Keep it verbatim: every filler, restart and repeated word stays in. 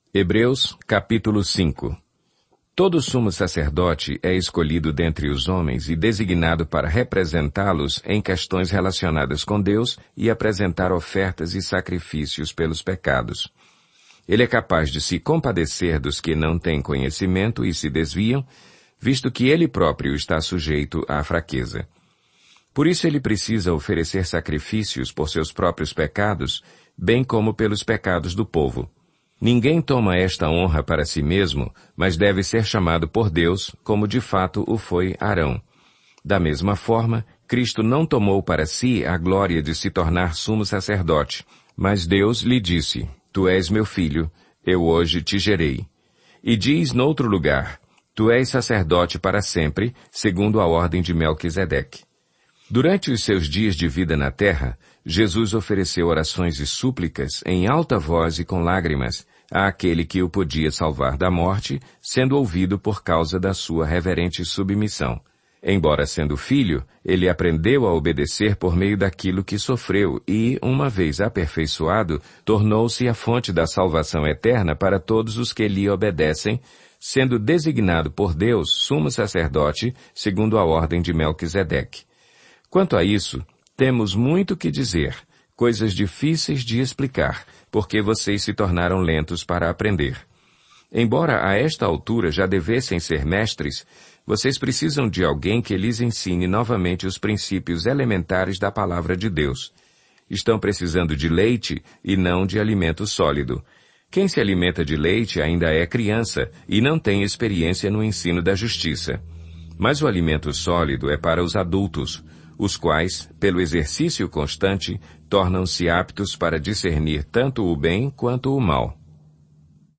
Hebreus, capítulo cinco. Todo sumo sacerdote é escolhido dentre os homens e designado para representá-los em questões relacionadas com Deus e apresentar ofertas e sacrifícios pelos pecados. Ele é capaz de se compadecer dos que não têm conhecimento e se desviam, visto que ele próprio está sujeito à fraqueza. Por isso ele precisa oferecer sacrifícios por seus próprios pecados, bem como pelos pecados do povo. Ninguém toma esta honra para si mesmo, mas deve ser chamado por Deus, como de fato o foi Arão. Da mesma forma, Cristo não tomou para si a glória de se tornar sumo sacerdote, mas Deus lhe disse, Tu és meu filho, eu hoje te gerei. E diz noutro lugar, Tu és sacerdote para sempre, segundo a ordem de Melquisedeque. Durante os seus dias de vida na terra, Jesus ofereceu orações e súplicas em alta voz e com lágrimas àquele que o podia salvar da morte, sendo ouvido por causa da sua reverente submissão. Embora sendo filho, ele aprendeu a obedecer por meio daquilo que sofreu e, uma vez aperfeiçoado, tornou-se a fonte da salvação eterna para todos os que lhe obedecem, sendo designado por Deus sumo sacerdote, segundo a ordem de Melquisedeque. Quanto a isso, temos muito que dizer, coisas difíceis de explicar, porque vocês se tornaram lentos para aprender. Embora a esta altura já devessem ser mestres, vocês precisam de alguém que lhes ensine novamente os princípios elementares da palavra de Deus. Estão precisando de leite e não de alimento sólido. Quem se alimenta de leite ainda é criança e não tem experiência no ensino da justiça. Mas o alimento sólido é para os adultos, os quais, pelo exercício constante, tornam-se aptos para discernir tanto o bem quanto o mal.